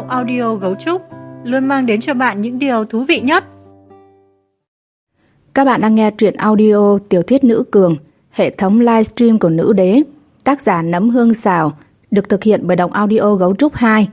Giọng audio Gấu Trúc luôn mang đến cho bạn những điều thú vị nhất. Các bạn đang nghe truyện audio Tiểu thuyết Nữ Cường, hệ thống livestream của Nữ Đế, tác giả Nấm Hương Xào, được thực hiện bởi Đọc Audio Gấu Trúc 2.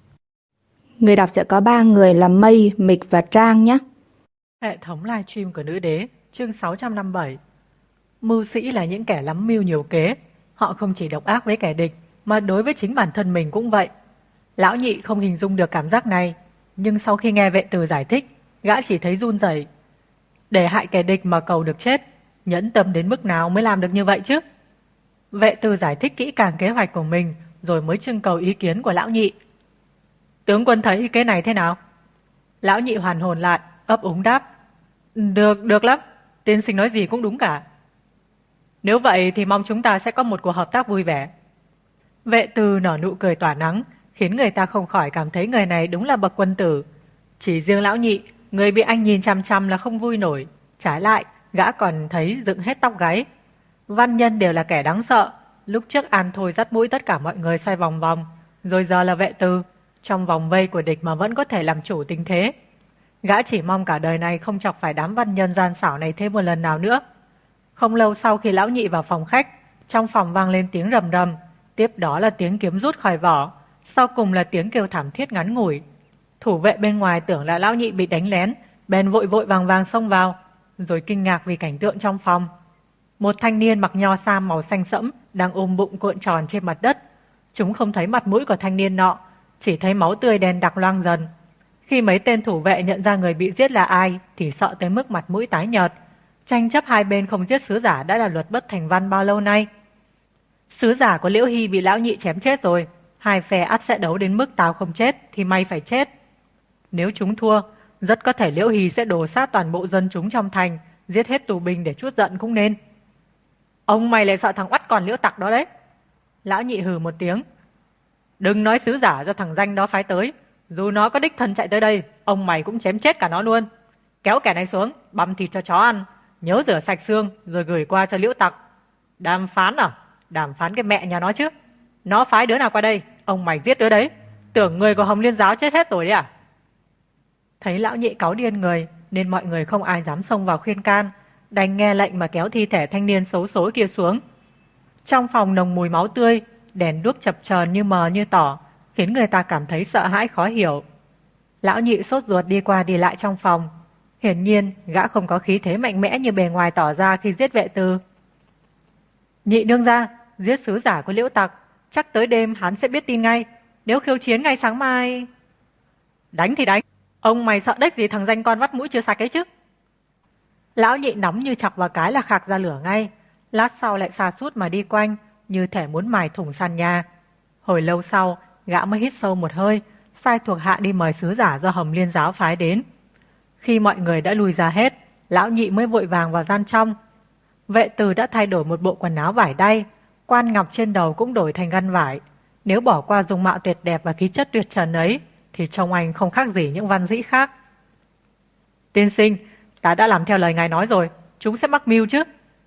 Người đọc sẽ có 3 người là Mây, Mịch và Trang nhé. Hệ thống livestream của Nữ Đế, chương 657. Mưu sĩ là những kẻ lắm mưu nhiều kế. Họ không chỉ độc ác với kẻ địch, mà đối với chính bản thân mình cũng vậy. Lão Nhị không hình dung được cảm giác này, nhưng sau khi nghe vệ tử giải thích, gã chỉ thấy run rẩy. Để hại kẻ địch mà cầu được chết, nhẫn tâm đến mức nào mới làm được như vậy chứ? Vệ tử giải thích kỹ càng kế hoạch của mình, rồi mới trưng cầu ý kiến của Lão Nhị. Tướng quân thấy cái này thế nào? Lão Nhị hoàn hồn lại, ấp úng đáp. Được lắm, tiên sinh nói gì cũng đúng cả. Nếu vậy thì mong chúng ta sẽ có một cuộc hợp tác vui vẻ. Vệ tử nở nụ cười tỏa nắng, khiến người ta không khỏi cảm thấy người này đúng là bậc quân tử. Chỉ riêng Lão Nhị, người bị anh nhìn chằm chằm là không vui nổi. Trái lại, gã còn thấy dựng hết tóc gáy. Văn nhân đều là kẻ đáng sợ. Lúc trước An Thôi dắt mũi tất cả mọi người xoay vòng vòng, rồi giờ là vệ tử, trong vòng vây của địch mà vẫn có thể làm chủ tình thế. Gã chỉ mong cả đời này không chọc phải đám văn nhân gian xảo này thêm một lần nào nữa. Không lâu sau khi Lão Nhị vào phòng khách, trong phòng vang lên tiếng rầm rầm, tiếp đó là tiếng kiếm rút khỏi vỏ, sau cùng là tiếng kêu thảm thiết ngắn ngủi. Thủ vệ bên ngoài tưởng là Lão Nhị bị đánh lén, bèn vội vàng xông vào, rồi kinh ngạc vì cảnh tượng trong phòng. Một thanh niên mặc nho sam màu xanh sẫm đang ôm bụng cuộn tròn trên mặt đất. Chúng không thấy mặt mũi của thanh niên nọ, chỉ thấy máu tươi đen đặc loang dần. Khi mấy tên thủ vệ nhận ra người bị giết là ai thì sợ tới mức mặt mũi tái nhợt. Tranh chấp hai bên không giết sứ giả đã là luật bất thành văn bao lâu nay. Sứ giả của Liễu Hy bị Lão Nhị chém chết rồi, hai phe ắt sẽ đấu đến mức tao không chết thì mày phải chết. Nếu chúng thua, rất có thể Liễu Hy sẽ đổ sát toàn bộ dân chúng trong thành, giết hết tù binh để trút giận cũng nên. Ông mày lại sợ thằng oắt còn Liễu Tặc đó đấy. Lão Nhị hừ một tiếng. Đừng nói sứ giả do thằng danh đó phái tới, dù nó có đích thân chạy tới đây, ông mày cũng chém chết cả nó luôn. Kéo kẻ này xuống, băm thịt cho chó ăn, nhớ rửa sạch xương rồi gửi qua cho Liễu Tặc. Đàm phán à? Đàm phán cái mẹ nhà nó chứ. Nó phái đứa nào qua đây, ông mày giết đứa đấy. Tưởng người của Hồng Liên giáo chết hết rồi đấy à? Thấy Lão Nhị cáu điên người nên mọi người không ai dám xông vào khuyên can, đành nghe lệnh mà kéo thi thể thanh niên xấu số kia xuống. Trong phòng nồng mùi máu tươi, đèn đuốc chập chờn như mờ như tỏ, khiến người ta cảm thấy sợ hãi khó hiểu. Lão Nhị sốt ruột đi qua đi lại trong phòng. Hiển nhiên gã không có khí thế mạnh mẽ như bề ngoài tỏ ra khi giết vệ tử. Nhị đương gia, giết sứ giả của Liễu Tặc, chắc tới đêm hắn sẽ biết tin ngay. Nếu khiêu chiến ngay sáng mai... Đánh thì đánh, ông mày sợ đếch gì thằng danh con vắt mũi chưa sạch ấy chứ. Lão Nhị nóng như chọc vào cái là khạc ra lửa ngay, lát sau lại sa sút mà đi quanh, như thể muốn mài thủng sàn nhà. Hồi lâu sau, gã mới hít sâu một hơi, sai thuộc hạ đi mời sứ giả do Hồng Liên giáo phái đến. Khi mọi người đã lùi ra hết, Lão Nhị mới vội vàng vào gian trong. Vệ tử đã thay đổi một bộ quần áo vải đay, quan ngọc trên đầu cũng đổi thành gân vải. Nếu bỏ qua dung mạo tuyệt đẹp và khí chất tuyệt trần ấy, thì trông anh không khác gì những văn sĩ khác. Tiên sinh, ta đã làm theo lời ngài nói rồi, chúng sẽ mắc mưu chứ.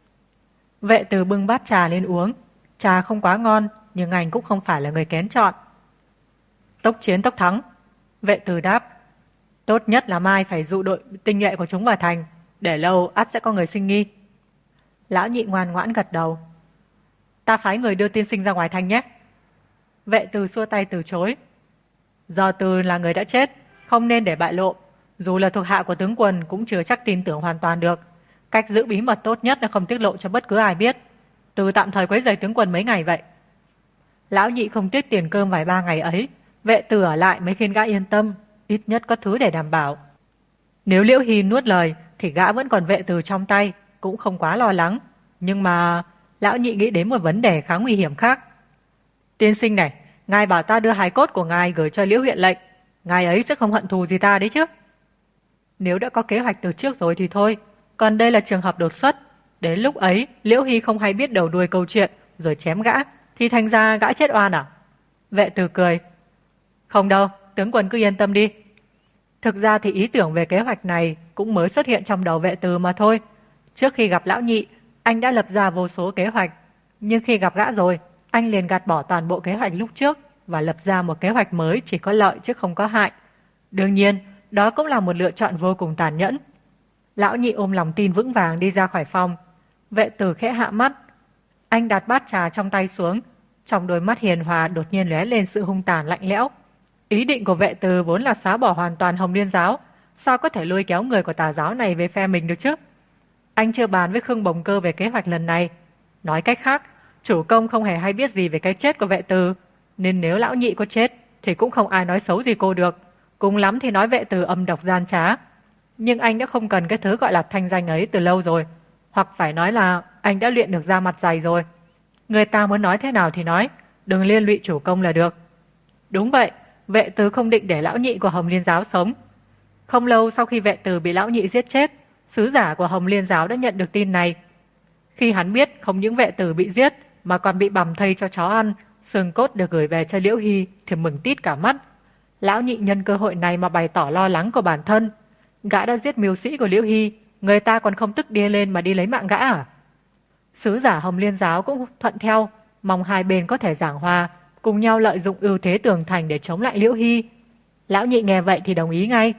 Vệ tử bưng bát trà lên uống. Trà không quá ngon, nhưng anh cũng không phải là người kén chọn. Tốc chiến tốc thắng. Vệ tử đáp. Tốt nhất là mai phải dụ đội tinh nhuệ của chúng vào thành, để lâu ắt sẽ có người sinh nghi. Lão Nhị ngoan ngoãn gật đầu. Ta phái người đưa tiên sinh ra ngoài thành nhé. Vệ tử xua tay từ chối. Giờ Từ là người đã chết, không nên để bại lộ. Dù là thuộc hạ của tướng quân cũng chưa chắc tin tưởng hoàn toàn được. Cách giữ bí mật tốt nhất là không tiết lộ cho bất cứ ai biết. Từ tạm thời quấy rầy tướng quân mấy ngày vậy. Lão Nhị không tiếc tiền cơm vài ba ngày ấy, vệ tử ở lại mới khiến gã yên tâm, ít nhất có thứ để đảm bảo. Nếu Liễu Hy nuốt lời thì gã vẫn còn vệ tử trong tay, cũng không quá lo lắng. Nhưng mà Lão Nhị nghĩ đến một vấn đề khá nguy hiểm khác. Tiên sinh này, ngài bảo ta đưa hài cốt của ngài gửi cho Liễu huyện lệnh, ngài ấy sẽ không hận thù gì ta đấy chứ? Nếu đã có kế hoạch từ trước rồi thì thôi, còn đây là trường hợp đột xuất. Đến lúc ấy Liễu Hy không hay biết đầu đuôi câu chuyện rồi chém gã thì thành ra gã chết oan à? Vệ tử cười. Không đâu, tướng quân cứ yên tâm đi. Thực ra thì ý tưởng về kế hoạch này cũng mới xuất hiện trong đầu vệ tử mà thôi. Trước khi gặp Lão Nhị, anh đã lập ra vô số kế hoạch, nhưng khi gặp gã rồi, anh liền gạt bỏ toàn bộ kế hoạch lúc trước. và lập ra một kế hoạch mới chỉ có lợi chứ không có hại. Đương nhiên, đó cũng là một lựa chọn vô cùng tàn nhẫn. Lão nhị ôm lòng tin vững vàng đi ra khỏi phòng. Vệ tử khẽ hạ mắt. Anh đặt bát trà trong tay xuống. Trong đôi mắt hiền hòa đột nhiên lóe lên sự hung tàn lạnh lẽo. Ý định của vệ tử vốn là xóa bỏ hoàn toàn Hồng Liên giáo. Sao có thể lôi kéo người của tà giáo này về phe mình được chứ? Anh chưa bàn với Khương Bồng Cơ về kế hoạch lần này. Nói cách khác, chủ công không hề hay biết gì về cái chết của vệ tử, nên nếu lão nhị có chết thì cũng không ai nói xấu gì cô được. Cùng lắm thì nói vệ tử âm độc gian trá. Nhưng anh đã không cần cái thứ gọi là thanh danh ấy từ lâu rồi. Hoặc phải nói là anh đã luyện được da mặt dày rồi. Người ta muốn nói thế nào thì nói, đừng liên lụy chủ công là được. Đúng vậy, vệ tử không định để lão nhị của Hồng Liên giáo sống. Không lâu sau khi vệ tử bị lão nhị giết chết, sứ giả của Hồng Liên giáo đã nhận được tin này. Khi hắn biết không những vệ tử bị giết mà còn bị bằm thây cho chó ăn, xương cốt được gửi về cho Liễu Hy thì mừng tít cả mắt. Lão nhị nhân cơ hội này mà bày tỏ lo lắng của bản thân. Gã đã giết mưu sĩ của Liễu Hy, người ta còn không tức điên lên mà đi lấy mạng gã à? Sứ giả Hồng Liên giáo cũng thuận theo, mong hai bên có thể giảng hòa, cùng nhau lợi dụng ưu thế tường thành để chống lại Liễu Hy. Lão nhị nghe vậy thì đồng ý ngay.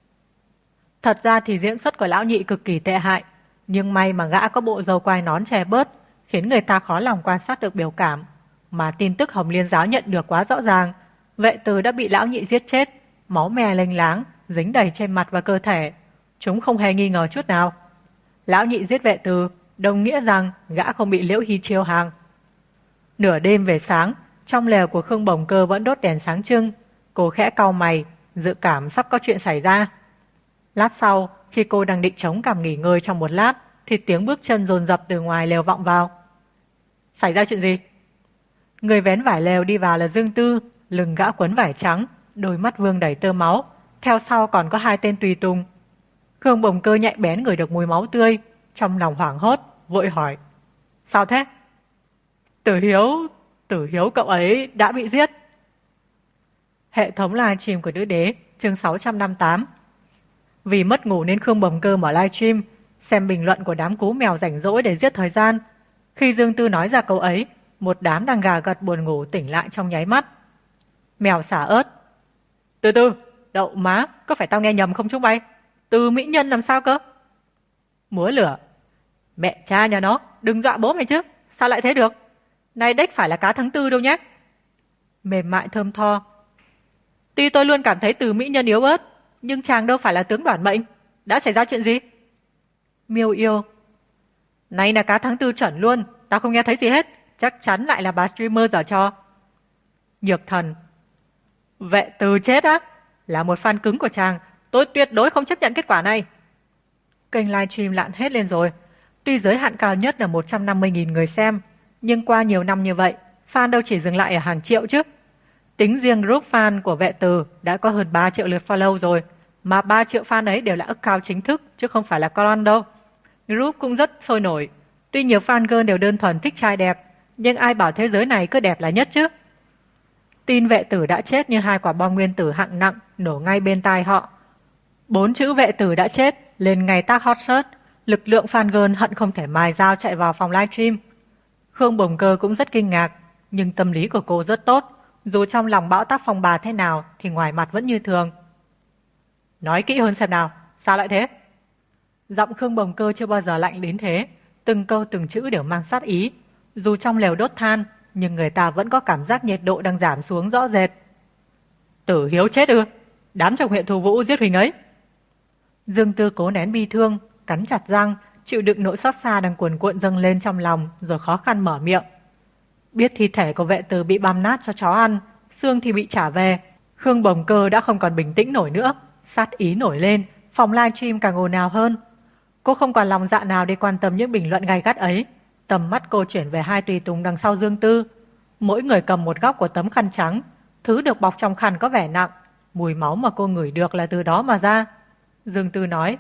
Thật ra thì diễn xuất của lão nhị cực kỳ tệ hại, nhưng may mà gã có bộ râu quai nón che bớt, khiến người ta khó lòng quan sát được biểu cảm. Mà tin tức Hồng Liên giáo nhận được quá rõ ràng, vệ tử đã bị lão nhị giết chết, máu me lênh láng, dính đầy trên mặt và cơ thể. Chúng không hề nghi ngờ chút nào. Lão nhị giết vệ tử, đồng nghĩa rằng gã không bị Liễu Hy chiêu hàng. Nửa đêm về sáng, trong lều của Khương Bồng Cơ vẫn đốt đèn sáng trưng. Cô khẽ cau mày, dự cảm sắp có chuyện xảy ra. Lát sau, khi cô đang định chống cằm nghỉ ngơi trong một lát, thì tiếng bước chân dồn dập từ ngoài lều vọng vào. Xảy ra chuyện gì? Người vén vải lều đi vào là Dương Tư, lưng gã quấn vải trắng, đôi mắt vương đầy tơ máu. Theo sau còn có hai tên tùy tùng. Khương Bồng Cơ nhạy bén ngửi được mùi máu tươi, trong lòng hoảng hốt, vội hỏi. Sao thế? Tử Hiếu cậu ấy đã bị giết. Hệ thống livestream của Nữ Đế, chương 658. Vì mất ngủ nên Khương Bồng Cơ mở livestream, xem bình luận của đám cú mèo rảnh rỗi để giết thời gian. Khi Dương Tư nói ra câu ấy, một đám đang gà gật buồn ngủ tỉnh lại trong nháy mắt. Mèo xả ớt. Từ, đậu má, có phải tao nghe nhầm không chúng bay? Từ mỹ nhân làm sao cơ? Múa lửa. Mẹ cha nhà nó, đừng dọa bố mày chứ, sao lại thế được? Này đếch phải là cá tháng tư đâu nhé. Mềm mại thơm tho. Tuy tôi luôn cảm thấy Từ mỹ nhân yếu ớt, nhưng chàng đâu phải là tướng đoản mệnh. Đã xảy ra chuyện gì? Miêu yêu. Này là cá tháng tư chuẩn luôn, tao không nghe thấy gì hết. Chắc chắn lại là bà streamer giở trò. Nhược thần. Vệ Từ chết á? Là một fan cứng của chàng, tôi tuyệt đối không chấp nhận kết quả này. Kênh livestream lạn hết lên rồi. Tuy giới hạn cao nhất là 150.000 người xem, nhưng qua nhiều năm như vậy, fan đâu chỉ dừng lại ở hàng triệu chứ. Tính riêng group fan của Vệ Từ đã có hơn 3 triệu lượt follow rồi, mà 3 triệu fan ấy đều là account chính thức chứ không phải là clone đâu. Group cũng rất sôi nổi. Tuy nhiều fan girl đều đơn thuần thích trai đẹp, nhưng ai bảo thế giới này cứ đẹp là nhất chứ. Tin Vệ Tử đã chết như hai quả bom nguyên tử hạng nặng nổ ngay bên tai họ. 4 chữ Vệ Tử đã chết lên ngày tag hot search, lực lượng fan girl hận không thể mài dao chạy vào phòng livestream. Khương Bồng Cơ cũng rất kinh ngạc, nhưng tâm lý của cô rất tốt, dù trong lòng bão táp phong bà thế nào thì ngoài mặt vẫn như thường. Nói kỹ hơn xem nào, sao lại thế? Giọng Khương Bồng Cơ chưa bao giờ lạnh đến thế, từng câu từng chữ đều mang sát ý. Dù trong lều đốt than, nhưng người ta vẫn có cảm giác nhiệt độ đang giảm xuống rõ rệt. Tử Hiếu chết ư? Đám trong huyện Thù Vũ giết Huỳnh ấy. Dương Tư cố nén bi thương, cắn chặt răng, chịu đựng nỗi xót xa đang cuồn cuộn dâng lên trong lòng, rồi khó khăn mở miệng. Biết thi thể của Vệ Từ bị băm nát cho chó ăn, xương thì bị trả về, Khương Bồng Cơ đã không còn bình tĩnh nổi nữa, sát ý nổi lên, phòng livestream càng ồn ào hơn. Cô không còn lòng dạ nào để quan tâm những bình luận gay gắt ấy. Tầm mắt cô chuyển về hai tùy tùng đằng sau Dương Tư. Mỗi người cầm một góc của tấm khăn trắng. Thứ được bọc trong khăn có vẻ nặng. Mùi máu mà cô ngửi được là từ đó mà ra. Dương Tư nói: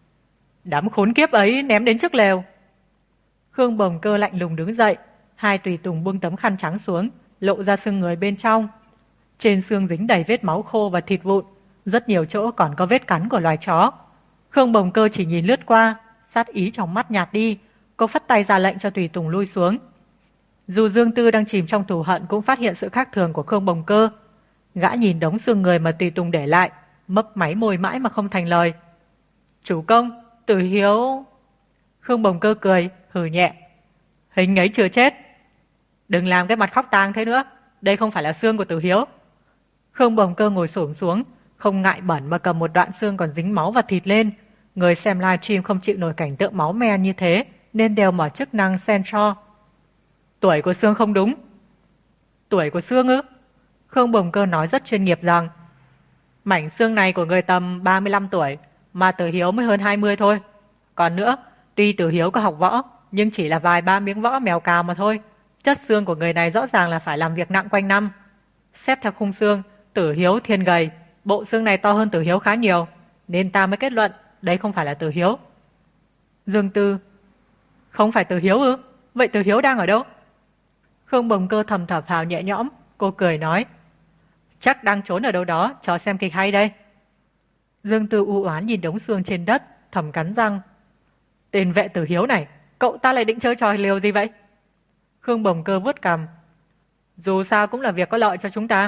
Đám khốn kiếp ấy ném đến trước lều. Khương Bồng Cơ lạnh lùng đứng dậy. Hai tùy tùng buông tấm khăn trắng xuống, lộ ra xương người bên trong. Trên xương dính đầy vết máu khô và thịt vụn. Rất nhiều chỗ còn có vết cắn của loài chó. Khương Bồng Cơ chỉ nhìn lướt qua, sát ý trong mắt nhạt đi. Cô phất tay ra lệnh cho tùy tùng lui xuống. Dù Dương Tư đang chìm trong thù hận cũng phát hiện sự khác thường của Khương Bồng Cơ. Gã nhìn đống xương người mà Tùy Tùng để lại, mấp máy môi mãi mà không thành lời. Chủ công, Tử Hiếu... Khương Bồng Cơ cười, hừ nhẹ. Hình ấy chưa chết. Đừng làm cái mặt khóc tang thế nữa, đây không phải là xương của Tử Hiếu. Khương Bồng Cơ ngồi xổm xuống, không ngại bẩn mà cầm một đoạn xương còn dính máu và thịt lên. Người xem livestream không chịu nổi cảnh tượng máu me như thế, nên đều mở chức năng censor. Tuổi của xương không đúng. Tuổi của xương ư? Khương Bồng Cơ nói rất chuyên nghiệp rằng mảnh xương này của người tầm 35 tuổi, mà Tử Hiếu mới hơn 20 thôi. Còn nữa, tuy Tử Hiếu có học võ, nhưng chỉ là vài ba miếng võ mèo cào mà thôi. Chất xương của người này rõ ràng là phải làm việc nặng quanh năm. Xét theo khung xương, Tử Hiếu thiên gầy, bộ xương này to hơn Tử Hiếu khá nhiều, nên ta mới kết luận đây không phải là Tử Hiếu. Dương Tư: Không phải Tử Hiếu ư? Vậy Tử Hiếu đang ở đâu? Khương Bồng Cơ thầm thở phào nhẹ nhõm, cô cười nói: Chắc đang trốn ở đâu đó, cho xem kịch hay đây. Dương Tư u oán nhìn đống xương trên đất, thầm cắn răng: Tên vệ Tử Hiếu này, cậu ta lại định chơi trò liều gì vậy? Khương Bồng Cơ vuốt cằm: Dù sao cũng là việc có lợi cho chúng ta.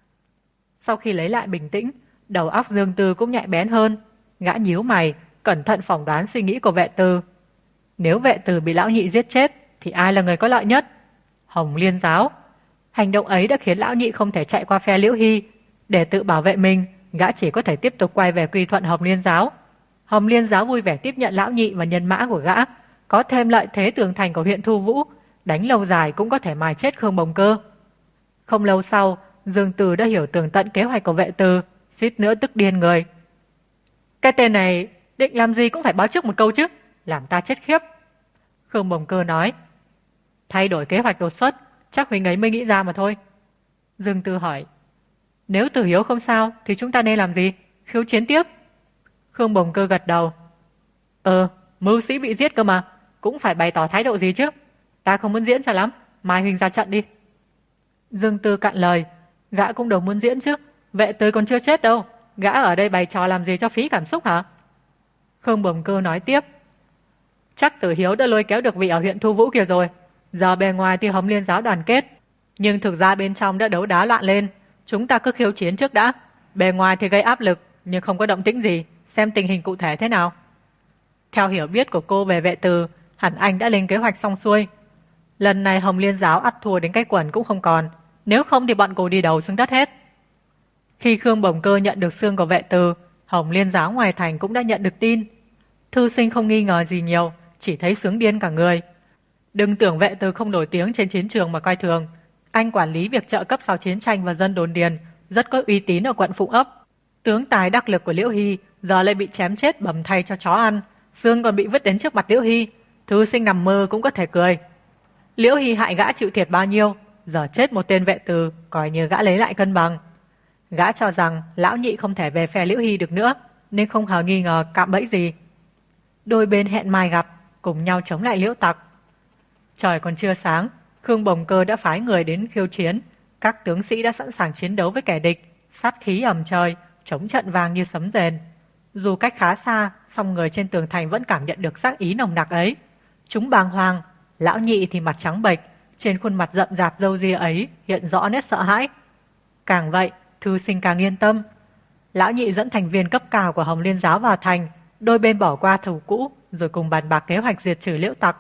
Sau khi lấy lại bình tĩnh, đầu óc Dương Tư cũng nhạy bén hơn. Gã nhíu mày, cẩn thận phỏng đoán suy nghĩ của vệ Từ. Nếu vệ Từ bị lão nhị giết chết, thì ai là người có lợi nhất? Hồng Liên Giáo. Hành động ấy đã khiến lão nhị không thể chạy qua phe Liễu Hy. Để tự bảo vệ mình, gã chỉ có thể tiếp tục quay về quy thuận Hồng Liên Giáo. Hồng Liên Giáo vui vẻ tiếp nhận lão nhị và nhân mã của gã, có thêm lợi thế tường thành của huyện Thu Vũ, đánh lâu dài cũng có thể mài chết Khương Bồng Cơ. Không lâu sau, Dương Từ đã hiểu tường tận kế hoạch của vệ Từ, suýt nữa tức điên người. Cái tên này định làm gì cũng phải báo trước một câu chứ, làm ta chết khiếp. Khương Bồng Cơ nói: Thay đổi kế hoạch đột xuất, chắc huynh ấy mới nghĩ ra mà thôi. Dương Tư hỏi: Nếu Tử Hiếu không sao thì chúng ta nên làm gì? Khiêu chiến tiếp? Khương Bồng Cơ gật đầu: Mưu sĩ bị giết cơ mà, cũng phải bày tỏ thái độ gì chứ. Ta không muốn diễn cho lắm, mai huynh ra trận đi. Dương Tư cạn lời: Gã cũng đâu muốn diễn chứ, vệ Từ còn chưa chết đâu, gã ở đây bày trò làm gì cho phí cảm xúc hả? Khương Bồng Cơ nói tiếp: Chắc Tử Hiếu đã lôi kéo được vị ở huyện Thu Vũ kia rồi. Giờ bề ngoài thì Hồng Liên Giáo đoàn kết, nhưng thực ra bên trong đã đấu đá loạn lên. Chúng ta cứ khiêu chiến trước đã. Bề ngoài thì gây áp lực, nhưng không có động tĩnh gì. Xem tình hình cụ thể thế nào. Theo hiểu biết của cô về vệ Từ, hẳn anh đã lên kế hoạch xong xuôi. Lần này Hồng Liên Giáo ắt thua đến cái quần cũng không còn, nếu không thì bọn cô đi đầu xuống đất hết. Khi Khương Bồng Cơ nhận được xương của vệ Từ, Hồng Liên Giáo ngoài thành cũng đã nhận được tin. Thư sinh không nghi ngờ gì nhiều, chỉ thấy sướng điên cả người. Đừng tưởng vệ Từ không nổi tiếng trên chiến trường mà coi thường. Anh quản lý việc trợ cấp sau chiến tranh và dân đồn điền, rất có uy tín ở quận Phụng Ấp. Tướng tài đắc lực của Liễu Hy giờ lại bị chém chết bầm thay cho chó ăn, xương còn bị vứt đến trước mặt Liễu Hy. Thư sinh nằm mơ cũng có thể cười. Liễu Hy hại gã chịu thiệt bao nhiêu, giờ chết một tên vệ Từ, coi như gã lấy lại cân bằng. Gã cho rằng lão nhị không thể về phe Liễu Hy được nữa, nên không hề nghi ngờ cạm bẫy gì. Đôi bên hẹn mai gặp, cùng nhau chống lại Liễu Tặc. Trời còn chưa sáng, Khương Bồng Cơ đã phái người đến khiêu chiến. Các tướng sĩ đã sẵn sàng chiến đấu với kẻ địch, sát khí ầm trời, chống trận vang như sấm rền. Dù cách khá xa, song người trên tường thành vẫn cảm nhận được sát ý nồng nặc ấy. Chúng bàng hoàng, lão nhị thì mặt trắng bệch, trên khuôn mặt rậm rạp râu ria ấy hiện rõ nét sợ hãi. Càng vậy, thư sinh càng yên tâm. Lão nhị dẫn thành viên cấp cao của Hồng Liên Giáo vào thành, đôi bên bỏ qua thù cũ, rồi cùng bàn bạc kế hoạch diệt trừ Liễu Tặc.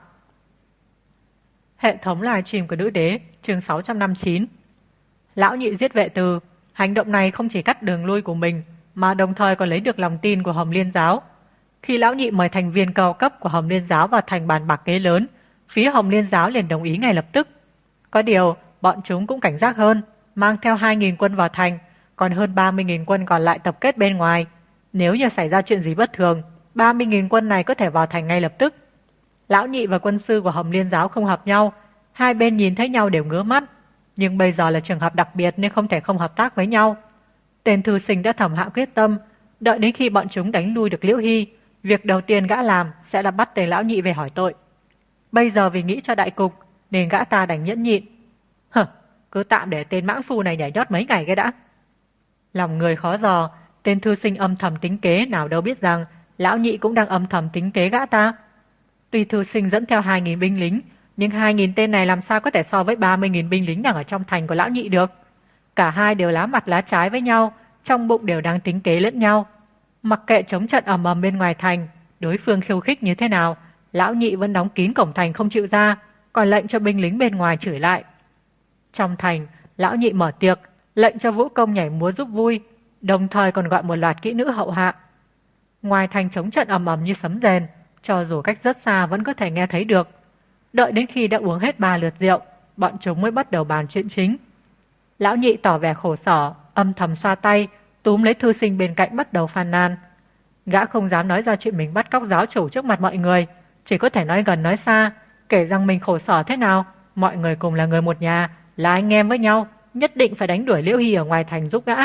Hệ thống livestream của Nữ Đế, chương 659. Lão nhị giết vệ Từ, hành động này không chỉ cắt đường lui của mình, mà đồng thời còn lấy được lòng tin của Hồng Liên Giáo. Khi lão nhị mời thành viên cao cấp của Hồng Liên Giáo vào thành bàn bạc kế lớn, phía Hồng Liên Giáo liền đồng ý ngay lập tức. Có điều, bọn chúng cũng cảnh giác hơn, mang theo 2.000 quân vào thành, còn hơn 30.000 quân còn lại tập kết bên ngoài. Nếu như xảy ra chuyện gì bất thường, 30.000 quân này có thể vào thành ngay lập tức. Lão nhị và quân sư của Hồng Liên Giáo không hợp nhau, hai bên nhìn thấy nhau đều ngứa mắt, nhưng bây giờ là trường hợp đặc biệt nên không thể không hợp tác với nhau. Tên thư sinh đã thầm hạ quyết tâm, đợi đến khi bọn chúng đánh lui được Liễu Hy, việc đầu tiên gã làm sẽ là bắt tên lão nhị về hỏi tội. Bây giờ vì nghĩ cho đại cục nên gã ta đành nhẫn nhịn. Cứ tạm để tên mãng phu này nhảy nhót mấy ngày cái đã. Lòng người khó dò, tên thư sinh âm thầm tính kế, nào đâu biết rằng lão nhị cũng đang âm thầm tính kế gã ta. Tuy thư sinh dẫn theo 2.000 binh lính, Nhưng 2.000 tên này làm sao có thể so với 30.000 binh lính đang ở trong thành của lão nhị được. Cả hai đều lá mặt lá trái với nhau, trong bụng đều đang tính kế lẫn nhau. Mặc kệ chống trận ầm ầm bên ngoài thành, đối phương khiêu khích như thế nào, lão nhị vẫn đóng kín cổng thành không chịu ra, còn lệnh cho binh lính bên ngoài chửi lại. Trong thành, lão nhị mở tiệc, lệnh cho vũ công nhảy múa giúp vui, đồng thời còn gọi một loạt kỹ nữ hậu hạ. Ngoài thành chống trận ầm ầm như sấm rền, cho dù cách rất xa vẫn có thể nghe thấy được. Đợi đến khi đã uống hết 3 lượt rượu, bọn chúng mới bắt đầu bàn chuyện chính. Lão nhị tỏ vẻ khổ sở, âm thầm xoa tay, túm lấy thư sinh bên cạnh bắt đầu phàn nàn. Gã không dám nói ra chuyện mình bắt cóc giáo chủ trước mặt mọi người, chỉ có thể nói gần nói xa, kể rằng mình khổ sở thế nào, mọi người cùng là người một nhà, là anh em với nhau, nhất định phải đánh đuổi Liễu Hy ở ngoài thành giúp gã.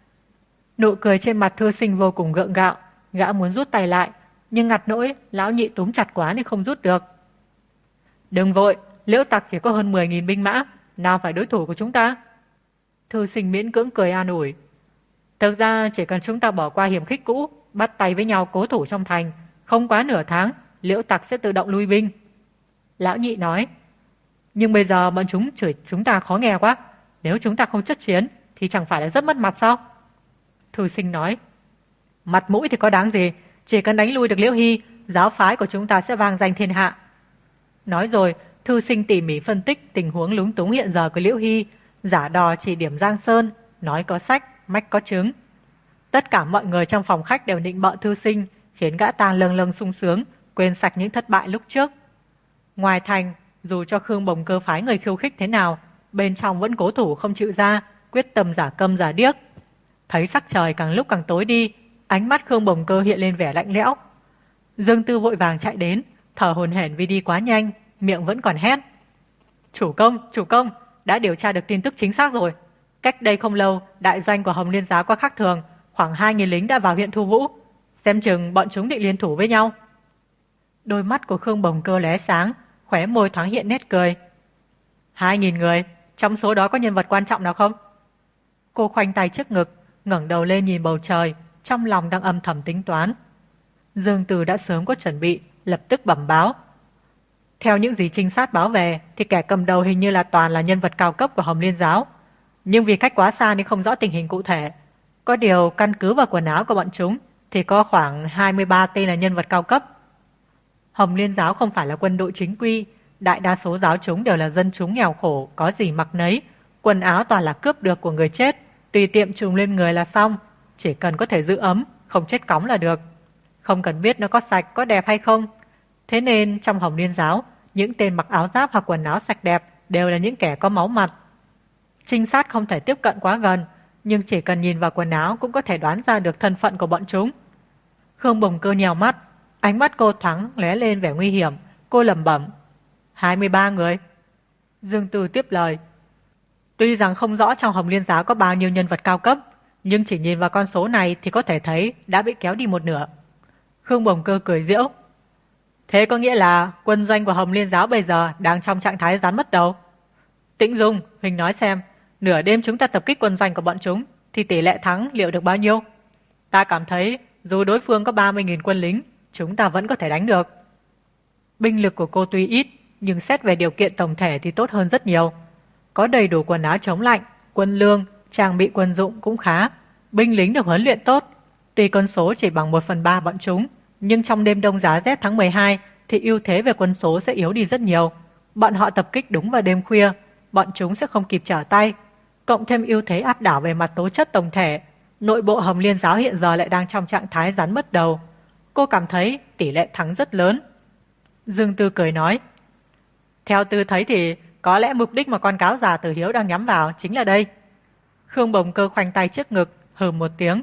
Nụ cười trên mặt thư sinh vô cùng gượng gạo, gã muốn rút tay lại, nhưng ngặt nỗi lão nhị túm chặt quá nên không rút được. Đừng vội, Liễu tặc chỉ có hơn 10.000 binh mã, nào phải đối thủ của chúng ta. Thư sinh miễn cưỡng cười an ủi. Thực ra chỉ cần chúng ta bỏ qua hiểm khích cũ, bắt tay với nhau cố thủ trong thành, không quá nửa tháng, Liễu tặc sẽ tự động lui binh. Lão nhị nói. Nhưng bây giờ bọn chúng chửi chúng ta khó nghe quá, nếu chúng ta không chất chiến thì chẳng phải là rất mất mặt sao? Thư sinh nói. Mặt mũi thì có đáng gì, chỉ cần đánh lui được Liễu Hy, giáo phái của chúng ta sẽ vang danh thiên hạ. Nói rồi, thư sinh tỉ mỉ phân tích tình huống lúng túng hiện giờ của Liễu Hy, giả đò chỉ điểm Giang Sơn, nói có sách, mách có chứng. Tất cả mọi người trong phòng khách đều nịnh bợ thư sinh, khiến gã ta lâng lâng sung sướng, quên sạch những thất bại lúc trước. Ngoài thành, dù cho Khương Bồng Cơ phái người khiêu khích thế nào, bên trong vẫn cố thủ không chịu ra, quyết tâm giả câm giả điếc. Thấy sắc trời càng lúc càng tối đi, ánh mắt Khương Bồng Cơ hiện lên vẻ lạnh lẽo. Dương Tư vội vàng chạy đến, thở hổn hển vì đi quá nhanh, miệng vẫn còn hét. Chủ công, đã điều tra được tin tức chính xác rồi. Cách đây không lâu, đại doanh của Hồng Liên Giáo có khác thường, khoảng 2.000 lính đã vào huyện Thu Vũ. Xem chừng bọn chúng định liên thủ với nhau. Đôi mắt của Khương Bồng Cơ lóe sáng, khóe môi thoáng hiện nét cười. 2.000 người, trong số đó có nhân vật quan trọng nào không? Cô khoanh tay trước ngực, ngẩng đầu lên nhìn bầu trời, trong lòng đang âm thầm tính toán. Dương Từ đã sớm có chuẩn bị, lập tức bẩm báo. Theo những gì trinh sát báo về thì kẻ cầm đầu hình như là toàn là nhân vật cao cấp của Hồng Liên Giáo. Nhưng vì cách quá xa nên không rõ tình hình cụ thể. Có điều căn cứ vào quần áo của bọn chúng thì có khoảng 23 tên là nhân vật cao cấp. Hồng Liên Giáo không phải là quân đội chính quy, đại đa số giáo chúng đều là dân chúng nghèo khổ, có gì mặc nấy, quần áo toàn là cướp được của người chết, tùy tiệm trùm lên người là xong, chỉ cần có thể giữ ấm, không chết cóng là được. Không cần biết nó có sạch, có đẹp hay không. Thế nên trong Hồng Liên Giáo, những tên mặc áo giáp hoặc quần áo sạch đẹp đều là những kẻ có máu mặt. Trinh sát không thể tiếp cận quá gần, nhưng chỉ cần nhìn vào quần áo cũng có thể đoán ra được thân phận của bọn chúng. Khương Bồng Cơ nhèo mắt, ánh mắt cô thoáng lóe lên vẻ nguy hiểm, cô lẩm bẩm. 23 người. Dương Tư tiếp lời. Tuy rằng không rõ trong Hồng Liên Giáo có bao nhiêu nhân vật cao cấp, nhưng chỉ nhìn vào con số này thì có thể thấy đã bị kéo đi một nửa. Khương Bồng Cơ cười giễu. Thế có nghĩa là quân doanh của Hồng Liên Giáo bây giờ đang trong trạng thái rắn mất đầu. Tĩnh Dung, Huỳnh nói xem, nửa đêm chúng ta tập kích quân doanh của bọn chúng thì tỷ lệ thắng liệu được bao nhiêu? Ta cảm thấy dù đối phương có 30.000 quân lính, chúng ta vẫn có thể đánh được. Binh lực của cô tuy ít, nhưng xét về điều kiện tổng thể thì tốt hơn rất nhiều. Có đầy đủ quần áo chống lạnh, quân lương, trang bị quân dụng cũng khá. Binh lính được huấn luyện tốt. Tuy con số chỉ bằng 1/3 bọn chúng, nhưng trong đêm đông giá rét tháng 12 thì ưu thế về quân số sẽ yếu đi rất nhiều. Bọn họ tập kích đúng vào đêm khuya, bọn chúng sẽ không kịp trở tay. Cộng thêm ưu thế áp đảo về mặt tố chất tổng thể, nội bộ Hồng Liên Giáo hiện giờ lại đang trong trạng thái rắn mất đầu. Cô cảm thấy tỷ lệ thắng rất lớn. Dương Tư cười nói. Theo Tư thấy thì có lẽ mục đích mà con cáo già Tử Hiếu đang nhắm vào chính là đây. Khương Bồng Cơ khoanh tay trước ngực, hừ một tiếng.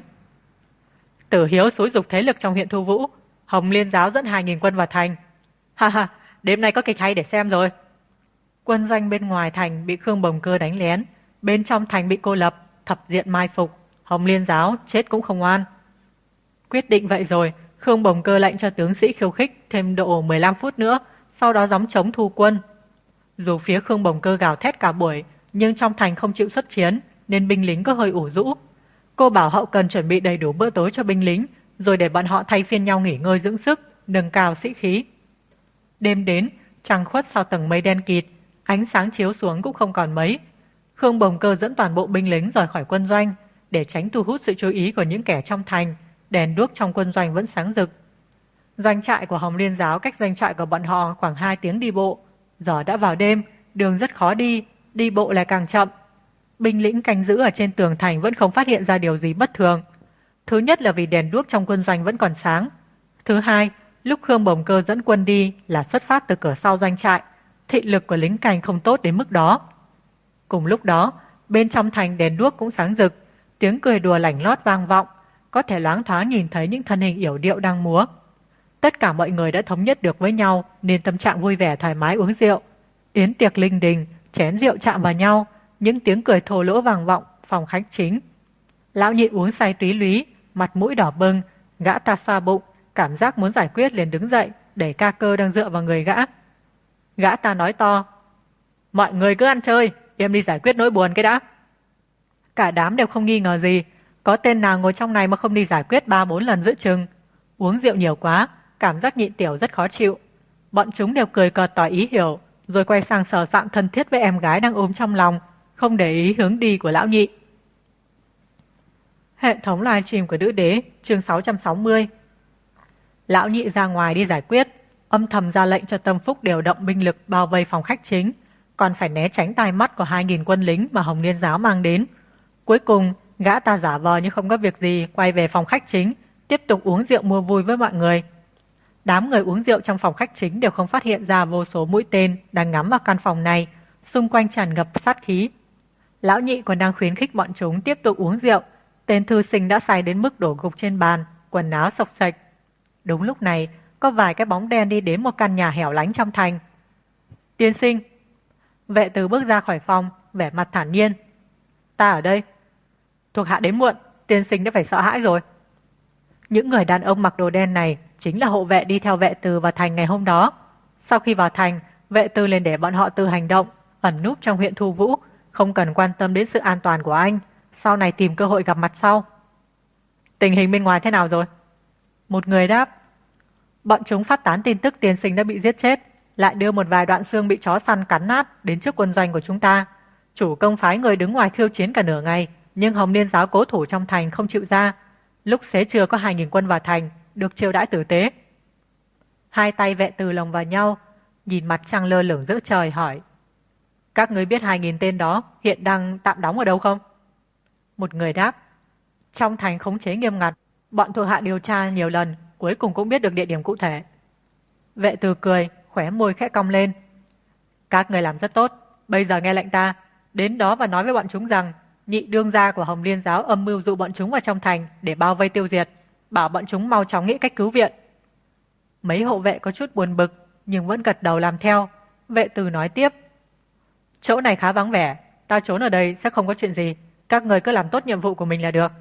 Tử Hiếu xúi giục thế lực trong huyện Thu Vũ, Hồng Liên Giáo dẫn 2.000 quân vào thành. Ha ha, đêm nay có kịch hay để xem rồi. Quân doanh bên ngoài thành bị Khương Bồng Cơ đánh lén, bên trong thành bị cô lập, thập diện mai phục, Hồng Liên Giáo chết cũng không oan. Quyết định vậy rồi, Khương Bồng Cơ lệnh cho tướng sĩ khiêu khích thêm độ 15 phút nữa, sau đó gióng trống thu quân. Dù phía Khương Bồng Cơ gào thét cả buổi, nhưng trong thành không chịu xuất chiến, nên binh lính có hơi ủ rũ. Cô bảo hậu cần chuẩn bị đầy đủ bữa tối cho binh lính, rồi để bọn họ thay phiên nhau nghỉ ngơi dưỡng sức, nâng cao sĩ khí. Đêm đến, Trăng khuất sau tầng mây đen kịt, ánh sáng chiếu xuống cũng không còn mấy. Khương Bồng Cơ dẫn toàn bộ binh lính rời khỏi quân doanh để tránh thu hút sự chú ý của những kẻ trong thành. Đèn đuốc trong quân doanh vẫn sáng rực. Doanh trại của Hồng Liên giáo cách doanh trại của bọn họ khoảng 2 tiếng đi bộ. Giờ đã vào đêm, đường rất khó đi, đi bộ lại càng chậm. Binh lính canh giữ ở trên tường thành vẫn không phát hiện ra điều gì bất thường. Thứ nhất là vì đèn đuốc trong quân doanh vẫn còn sáng. Thứ hai, lúc Khương Bồng Cơ dẫn quân đi là xuất phát từ cửa sau doanh trại, thị lực của lính canh không tốt đến mức đó. Cùng lúc đó, bên trong thành đèn đuốc cũng sáng rực, tiếng cười đùa lảnh lót vang vọng, có thể loáng thoáng nhìn thấy những thân hình yểu điệu đang múa. Tất cả mọi người đã thống nhất được với nhau nên tâm trạng vui vẻ thoải mái uống rượu. Yến tiệc linh đình, chén rượu chạm vào nhau, những tiếng cười thô lỗ vang vọng phòng khách chính. Lão Nhị uống say túy lúy, mặt mũi đỏ bừng, gã ta xoa bụng, cảm giác muốn giải quyết liền đứng dậy, đẩy ca cơ đang dựa vào người gã. Gã ta nói to: "Mọi người cứ ăn chơi, em đi giải quyết nỗi buồn cái đã." Cả đám đều không nghi ngờ gì, có tên nào ngồi trong này mà không đi giải quyết 3-4 lần giữa chừng. Uống rượu nhiều quá, cảm giác nhịn tiểu rất khó chịu. Bọn chúng đều cười cợt tỏ ý hiểu, rồi quay sang sờ soạng thân thiết với em gái đang ôm trong lòng, không để ý hướng đi của Lão Nhị. Hệ thống livestream của Nữ Đế, chương 660. Lão Nhị ra ngoài đi giải quyết, âm thầm ra lệnh cho Tâm Phúc điều động binh lực bao vây phòng khách chính, còn phải né tránh tai mắt của 2.000 quân lính mà Hồng Liên giáo mang đến. Cuối cùng, gã ta giả vờ như không có việc gì, quay về phòng khách chính, tiếp tục uống rượu mua vui với mọi người. Đám người uống rượu trong phòng khách chính đều không phát hiện ra vô số mũi tên đang ngắm vào căn phòng này, xung quanh tràn ngập sát khí. Lão Nhị còn đang khuyến khích bọn chúng tiếp tục uống rượu. Tên thư sinh đã say đến mức đổ gục trên bàn, quần áo xộc xệch. Đúng lúc này, có vài cái bóng đen đi đến một căn nhà hẻo lánh trong thành. "Tiên sinh." Vệ tử bước ra khỏi phòng, vẻ mặt thản nhiên. "Ta ở đây." "Thuộc hạ đến muộn, tiên sinh đã phải sợ hãi rồi." Những người đàn ông mặc đồ đen này chính là hộ vệ đi theo vệ tử vào thành ngày hôm đó. Sau khi vào thành, vệ tử liền để bọn họ tự hành động, ẩn núp trong huyện Thu Vũ, không cần quan tâm đến sự an toàn của anh, sau này tìm cơ hội gặp mặt sau. "Tình hình bên ngoài thế nào rồi?" Một người đáp. "Bọn chúng phát tán tin tức tiên sinh đã bị giết chết, lại đưa một vài đoạn xương bị chó săn cắn nát đến trước quân doanh của chúng ta. Chủ công phái người đứng ngoài khiêu chiến cả nửa ngày, nhưng Hồng Liên giáo cố thủ trong thành không chịu ra. Lúc xế trưa có 2.000 quân vào thành, được chiêu đãi tử tế." Hai tay vệ tử lồng vào nhau, nhìn mặt trăng lơ lửng giữa trời hỏi: "Các người biết 2.000 tên đó hiện đang tạm đóng ở đâu không?" Một người đáp: "Trong thành khống chế nghiêm ngặt, bọn thuộc hạ điều tra nhiều lần, cuối cùng cũng biết được địa điểm cụ thể." Vệ tử cười, khóe môi khẽ cong lên. "Các người làm rất tốt, bây giờ nghe lệnh ta, đến đó và nói với bọn chúng rằng Nhị đương gia của Hồng Liên giáo âm mưu dụ bọn chúng vào trong thành để bao vây tiêu diệt, bảo bọn chúng mau chóng nghĩ cách cứu viện." Mấy hộ vệ có chút buồn bực nhưng vẫn gật đầu làm theo. Vệ tử nói tiếp: "Chỗ này khá vắng vẻ, ta trốn ở đây sẽ không có chuyện gì, các người cứ làm tốt nhiệm vụ của mình là được."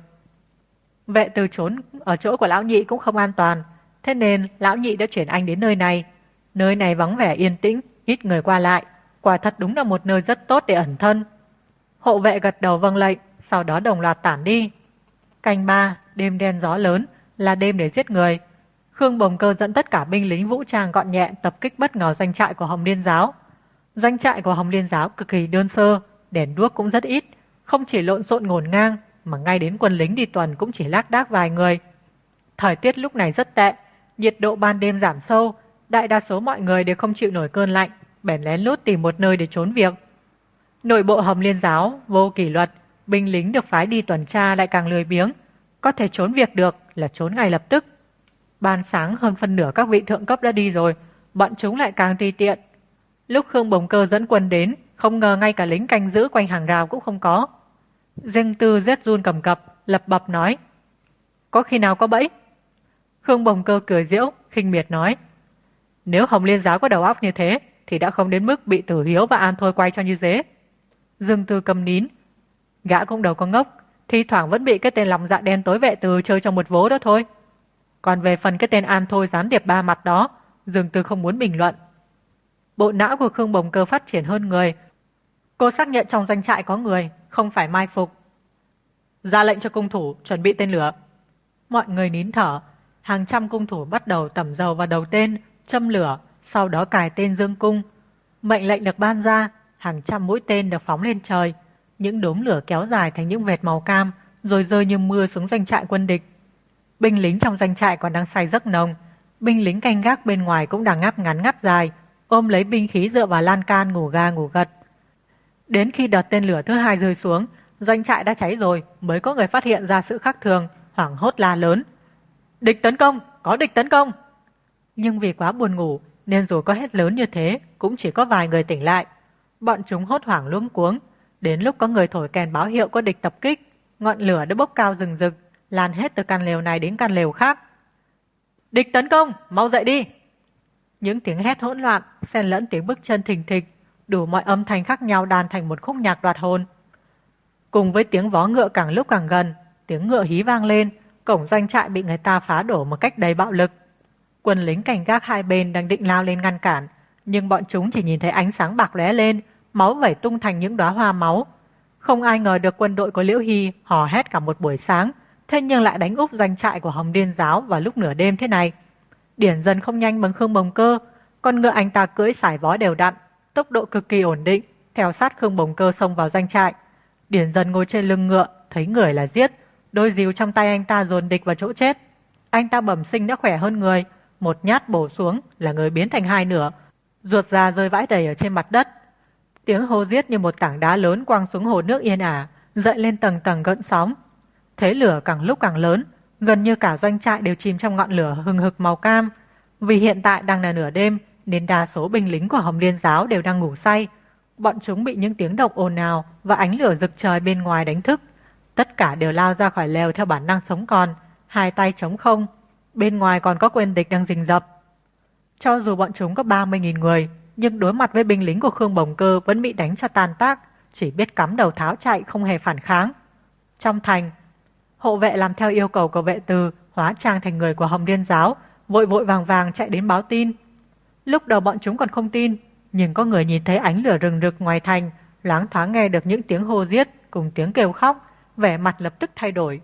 Vệ tử trốn ở chỗ của Lão Nhị cũng không an toàn, thế nên Lão Nhị đã chuyển anh đến nơi này. Nơi này vắng vẻ yên tĩnh, ít người qua lại, quả thật đúng là một nơi rất tốt để ẩn thân. Hộ vệ gật đầu vâng lệnh, sau đó đồng loạt tản đi. Canh 3, đêm đen gió lớn, là đêm để giết người. Khương Bồng Cơ dẫn tất cả binh lính vũ trang gọn nhẹ tập kích bất ngờ doanh trại của Hồng Liên giáo. Doanh trại của Hồng Liên giáo cực kỳ đơn sơ, đèn đuốc cũng rất ít, không chỉ lộn xộn ngổn ngang mà ngay đến quân lính đi tuần cũng chỉ lác đác vài người. Thời tiết lúc này rất tệ, nhiệt độ ban đêm giảm sâu, đại đa số mọi người đều không chịu nổi cơn lạnh, bèn lén lút tìm một nơi để trốn việc. Nội bộ Hồng Liên giáo vô kỷ luật, binh lính được phái đi tuần tra lại càng lười biếng, có thể trốn việc được là trốn ngay lập tức. Ban sáng hơn phân nửa các vị thượng cấp đã đi rồi, bọn chúng lại càng tùy tiện. Lúc Khương Bồng Cơ dẫn quân đến, không ngờ ngay cả lính canh giữ quanh hàng rào cũng không có. Dinh Tư rét run cầm cập, lập bập nói: "Có khi nào có bẫy?" Khương Bồng Cơ cười giễu, khinh miệt nói: "Nếu Hồng Liên giáo có đầu óc như thế thì đã không đến mức bị Tử Hiếu và An Thôi quay cho như dế." Dương Tư cầm nín. Gã cũng đầu có ngốc, thi thoảng vẫn bị cái tên lòng dạ đen tối vệ tử chơi trong một vố đó thôi. Còn về phần cái tên An Thôi gián điệp ba mặt đó, Dương Tư không muốn bình luận. Bộ não của Khương Bồng Cơ phát triển hơn người. Cô xác nhận trong doanh trại có người, không phải mai phục. Ra lệnh cho cung thủ chuẩn bị tên lửa. Mọi người nín thở. Hàng trăm cung thủ bắt đầu tẩm dầu vào đầu tên, châm lửa, sau đó cài tên dương cung. Mệnh lệnh được ban ra, hàng trăm mũi tên được phóng lên trời. Những đốm lửa kéo dài thành những vệt màu cam, rồi rơi như mưa xuống doanh trại quân địch. Binh lính trong doanh trại còn đang say giấc nồng. Binh lính canh gác bên ngoài cũng đang ngáp ngắn ngáp dài, ôm lấy binh khí dựa vào lan can ngủ ga ngủ gật. Đến khi đợt tên lửa thứ hai rơi xuống, doanh trại đã cháy rồi, mới có người phát hiện ra sự khác thường, hoảng hốt la lớn. Địch tấn công, có địch tấn công! Nhưng vì quá buồn ngủ, nên dù có hét lớn như thế, cũng chỉ có vài người tỉnh lại. Bọn chúng hốt hoảng luống cuống. Đến lúc có người thổi kèn báo hiệu có địch tập kích, ngọn lửa đã bốc cao rừng rực, lan hết từ căn lều này đến căn lều khác. Địch tấn công, mau dậy đi! Những tiếng hét hỗn loạn, xen lẫn tiếng bước chân thình thịch, đủ mọi âm thanh khác nhau đan thành một khúc nhạc đoạt hồn. Cùng với tiếng vó ngựa càng lúc càng gần, tiếng ngựa hí vang lên, cổng doanh trại bị người ta phá đổ một cách đầy bạo lực. Quân lính cảnh gác hai bên đang định lao lên ngăn cản, nhưng bọn chúng chỉ nhìn thấy ánh sáng bạc lóe lên, máu vẩy tung thành những đóa hoa máu. Không ai ngờ được quân đội của Liễu Hy hò hét cả một buổi sáng, thế nhưng lại đánh úp doanh trại của Hồng Liên Giáo vào lúc nửa đêm thế này. Điển Dần không nhanh bằng Khương Bồng Cơ, con ngựa anh ta cưỡi sải vó đều đặn, tốc độ cực kỳ ổn định, theo sát Khương Bồng Cơ xông vào doanh trại. Điển Dần ngồi trên lưng ngựa, thấy người là giết, đôi dìu trong tay anh ta dồn địch vào chỗ chết. Anh ta bẩm sinh đã khỏe hơn người, một nhát bổ xuống là người biến thành hai nửa, ruột già rơi vãi đầy ở trên mặt đất. Tiếng hô giết như một tảng đá lớn quăng xuống hồ nước yên ả, dậy lên tầng tầng gợn sóng. Thế lửa càng lúc càng lớn, gần như cả doanh trại đều chìm trong ngọn lửa hừng hực màu cam. Vì hiện tại đang là nửa đêm, nên đa số binh lính của Hồng Liên Giáo đều đang ngủ say. Bọn chúng bị những tiếng động ồn ào và ánh lửa rực trời bên ngoài đánh thức. Tất cả đều lao ra khỏi lều theo bản năng sống còn, hai tay trống không. Bên ngoài còn có quân địch đang rình rập. Cho dù bọn chúng có 30.000 người, nhưng đối mặt với binh lính của Khương Bồng Cơ vẫn bị đánh cho tan tác, chỉ biết cắm đầu tháo chạy không hề phản kháng. Trong thành, hộ vệ làm theo yêu cầu của vệ từ, hóa trang thành người của Hồng Liên Giáo, vội vội vàng vàng chạy đến báo tin. Lúc đầu bọn chúng còn không tin, nhưng có người nhìn thấy ánh lửa rừng rực ngoài thành, loáng thoáng nghe được những tiếng hô giết cùng tiếng kêu khóc, vẻ mặt lập tức thay đổi.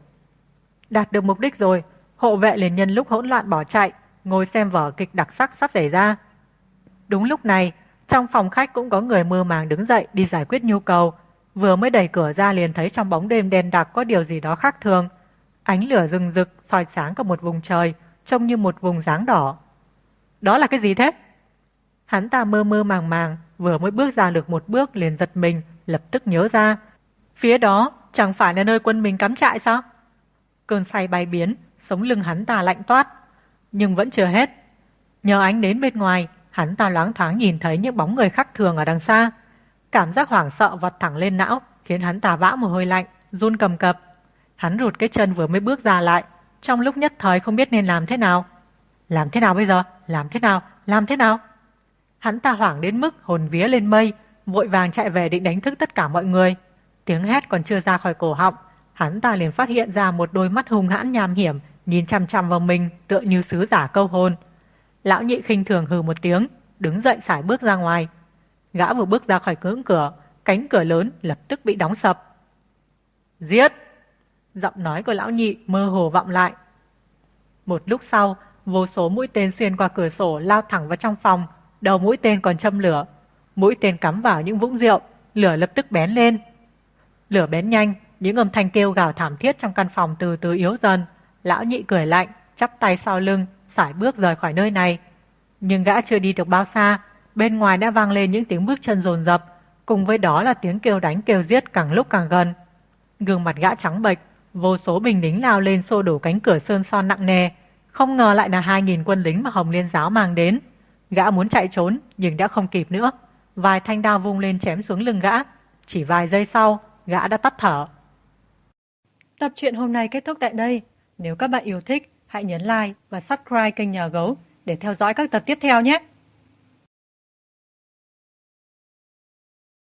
Đạt được mục đích rồi, hộ vệ liền nhân lúc hỗn loạn bỏ chạy, ngồi xem vở kịch đặc sắc sắp xảy ra. Đúng lúc này, trong phòng khách cũng có người mơ màng đứng dậy đi giải quyết nhu cầu. Vừa mới đẩy cửa ra liền thấy trong bóng đêm đen đặc có điều gì đó khác thường. Ánh lửa rừng rực soi sáng cả một vùng trời, trông như một vùng dáng đỏ. Đó là cái gì thế? Hắn ta mơ mơ màng màng, vừa mới bước ra được một bước liền giật mình, lập tức nhớ ra. Phía đó chẳng phải là nơi quân mình cắm trại sao? Cơn say bay biến, sống lưng hắn ta lạnh toát. Nhưng vẫn chưa hết. Nhờ ánh đến bên ngoài, hắn ta loáng thoáng nhìn thấy những bóng người khác thường ở đằng xa. Cảm giác hoảng sợ vọt thẳng lên não, khiến hắn ta vã mồ hôi lạnh, run cầm cập. Hắn rụt cái chân vừa mới bước ra lại, trong lúc nhất thời không biết nên làm thế nào. Làm thế nào bây giờ? Làm thế nào? Làm thế nào? Hắn ta hoảng đến mức hồn vía lên mây, vội vàng chạy về định đánh thức tất cả mọi người. Tiếng hét còn chưa ra khỏi cổ họng, hắn ta liền phát hiện ra một đôi mắt hung hãn nham hiểm nhìn chằm chằm vào mình, tựa như sứ giả câu hồn. Lão Nhị khinh thường hừ một tiếng, đứng dậy sải bước ra ngoài. Gã vừa bước ra khỏi ngưỡng cửa, cánh cửa lớn lập tức bị đóng sập. Giết! Giọng nói của Lão Nhị mơ hồ vọng lại. Một lúc sau, vô số mũi tên xuyên qua cửa sổ lao thẳng vào trong phòng, đầu mũi tên còn châm lửa. Mũi tên cắm vào những vũng rượu, lửa lập tức bén lên. Lửa bén nhanh, những âm thanh kêu gào thảm thiết trong căn phòng từ từ yếu dần. Lão Nhị cười lạnh, chắp tay sau lưng, sải bước rời khỏi nơi này. Nhưng gã chưa đi được bao xa, bên ngoài đã vang lên những tiếng bước chân dồn dập, cùng với đó là tiếng kêu đánh kêu giết càng lúc càng gần. Gương mặt gã trắng bệch, vô số binh lính lao lên xô đổ cánh cửa sơn son nặng nề. Không ngờ lại là 2.000 quân lính mà Hồng Liên Giáo mang đến. Gã muốn chạy trốn nhưng đã không kịp nữa. Vài thanh đao vung lên chém xuống lưng gã. Chỉ vài giây sau, gã đã tắt thở. Tập truyện hôm nay kết thúc tại đây. Nếu các bạn yêu thích, hãy nhấn like và subscribe kênh Nhà Gấu để theo dõi các tập tiếp theo nhé.